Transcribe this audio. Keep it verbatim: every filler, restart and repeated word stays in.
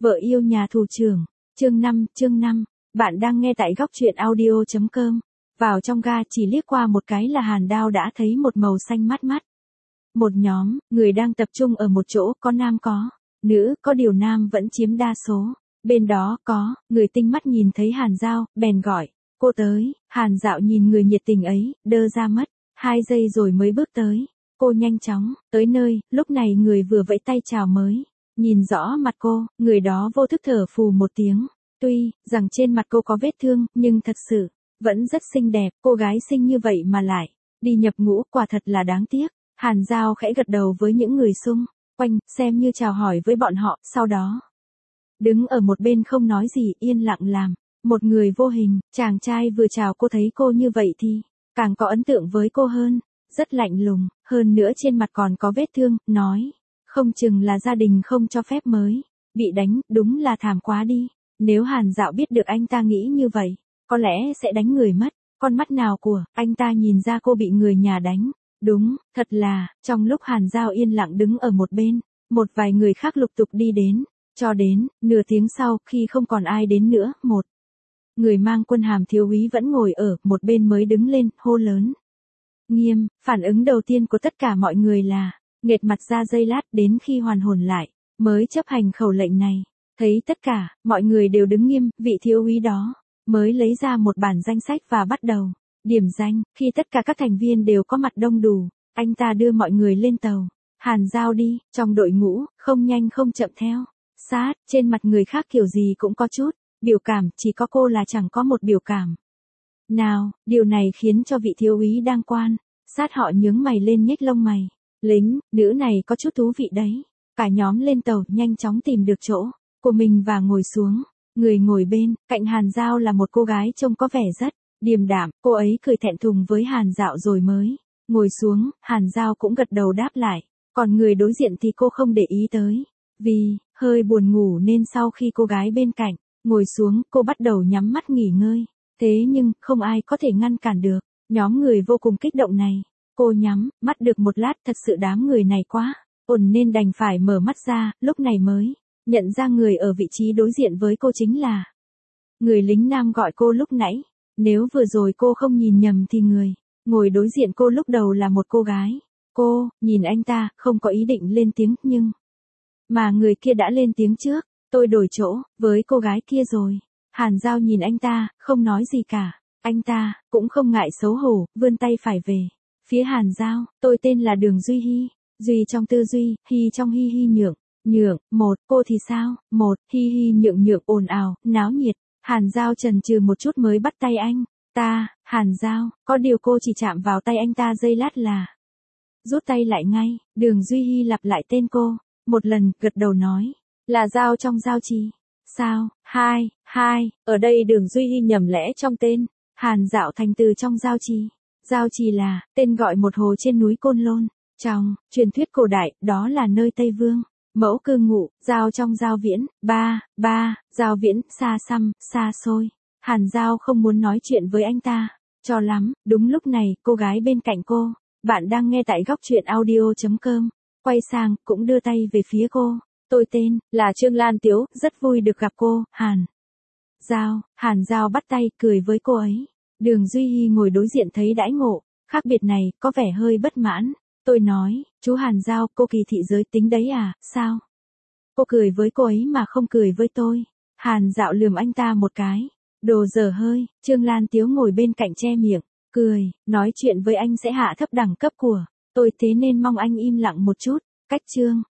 Vợ yêu nhà thủ trưởng, chương năm, chương năm, bạn đang nghe tại góc truyện audio chấm com. Vào trong ga chỉ liếc qua một cái là Hàn Đao đã thấy một màu xanh mát mắt. Một nhóm, người đang tập trung ở một chỗ, có nam có nữ, có điều nam vẫn chiếm đa số. Bên đó có, người tinh mắt nhìn thấy Hàn Dao, bèn gọi, cô tới. Hàn Dạo nhìn người nhiệt tình ấy, đơ ra mất, hai giây rồi mới bước tới. Cô nhanh chóng, tới nơi, lúc này người vừa vẫy tay chào mới. Nhìn rõ mặt cô, người đó vô thức thở phù một tiếng. Tuy rằng trên mặt cô có vết thương, nhưng thật sự vẫn rất xinh đẹp. Cô gái xinh như vậy mà lại đi nhập ngũ, quả thật là đáng tiếc. Hàn Dao khẽ gật đầu với những người xung quanh, xem như chào hỏi với bọn họ. Sau đó đứng ở một bên không nói gì, yên lặng làm một người vô hình. Chàng trai vừa chào cô thấy cô như vậy thì càng có ấn tượng với cô hơn. Rất lạnh lùng, hơn nữa trên mặt còn có vết thương, nói không chừng là gia đình không cho phép mới bị đánh, đúng là thảm quá đi. Nếu Hàn Dạo biết được anh ta nghĩ như vậy, có lẽ sẽ đánh người mất. Con mắt nào của anh ta nhìn ra cô bị người nhà đánh. Đúng, thật là, trong lúc Hàn Dao yên lặng đứng ở một bên, một vài người khác lục tục đi đến. Cho đến nửa tiếng sau, khi không còn ai đến nữa, một người mang quân hàm thiếu úy vẫn ngồi ở một bên mới đứng lên, hô lớn. Nghiêm, phản ứng đầu tiên của tất cả mọi người là nghệt mặt ra giây lát, đến khi hoàn hồn lại mới chấp hành khẩu lệnh này. Thấy tất cả mọi người đều đứng nghiêm, vị thiếu úy đó mới lấy ra một bản danh sách và bắt đầu điểm danh. Khi tất cả các thành viên đều có mặt đông đủ, anh ta đưa mọi người lên tàu. Hàn Dao đi trong đội ngũ, không nhanh không chậm theo sát. Trên mặt người khác kiểu gì cũng có chút biểu cảm, chỉ có cô là chẳng có một biểu cảm nào. Điều này khiến cho vị thiếu úy đang quan sát họ nhướng mày lên, nhếch lông mày. Lính nữ này có chút thú vị đấy. Cả nhóm lên tàu, nhanh chóng tìm được chỗ của mình và ngồi xuống. Người ngồi bên cạnh Hàn Dao là một cô gái trông có vẻ rất điềm đạm. Cô ấy cười thẹn thùng với Hàn Dạo rồi mới ngồi xuống. Hàn Dao cũng gật đầu đáp lại. Còn người đối diện thì cô không để ý tới, vì hơi buồn ngủ nên sau khi cô gái bên cạnh ngồi xuống, cô bắt đầu nhắm mắt nghỉ ngơi. Thế nhưng không ai có thể ngăn cản được. Nhóm người vô cùng kích động này. Cô nhắm mắt được một lát, thật sự đám người này quá ồn nên đành phải mở mắt ra. Lúc này mới nhận ra người ở vị trí đối diện với cô chính là người lính nam gọi cô lúc nãy. Nếu vừa rồi cô không nhìn nhầm thì người ngồi đối diện cô lúc đầu là một cô gái. Cô nhìn anh ta, không có ý định lên tiếng, nhưng mà người kia đã lên tiếng trước. Tôi đổi chỗ với cô gái kia rồi. Hàn Dao nhìn anh ta, không nói gì cả. Anh ta cũng không ngại xấu hổ, vươn tay phải về phía Hàn Dao. Tôi tên là Đường Duy Hi. Duy trong tư duy, Hi trong hi hi nhượng. Nhượng, một, cô thì sao? Một, hi hi nhượng nhượng ồn ào, náo nhiệt. Hàn Dao chần chừ một chút mới bắt tay anh ta. Hàn Dao, có điều cô chỉ chạm vào tay anh ta giây lát là rút tay lại ngay. Đường Duy Hi lặp lại tên cô một lần, gật đầu nói, là Dao trong Giao Trì. Sao? Hai, hai, ở đây Đường Duy Hi nhầm lẽ trong tên. Hàn Dạo thành từ trong Giao Trì. Giao Trì là tên gọi một hồ trên núi Côn Lôn. Trong truyền thuyết cổ đại, đó là nơi Tây Vương mẫu cư ngụ. Giao trong Giao Viễn. Ba, ba, Giao Viễn, xa xăm, xa xôi. Hàn Dao không muốn nói chuyện với anh ta cho lắm. Đúng lúc này, cô gái bên cạnh cô, bạn đang nghe tại góc truyện audio chấm com, quay sang, cũng đưa tay về phía cô. Tôi tên là Trương Lan Tiếu, rất vui được gặp cô. Hàn Dao. Hàn Dao bắt tay, cười với cô ấy. Đường Duy Hi ngồi đối diện thấy đãi ngộ khác biệt này, có vẻ hơi bất mãn. Tôi nói, chú Hàn Dao, cô kỳ thị giới tính đấy à? Sao cô cười với cô ấy mà không cười với tôi? Hàn Dạo lườm anh ta một cái. Đồ dở hơi. Trương Lan Tiếu ngồi bên cạnh che miệng cười, nói chuyện với anh sẽ hạ thấp đẳng cấp của tôi, thế nên mong anh im lặng một chút. Cách Trương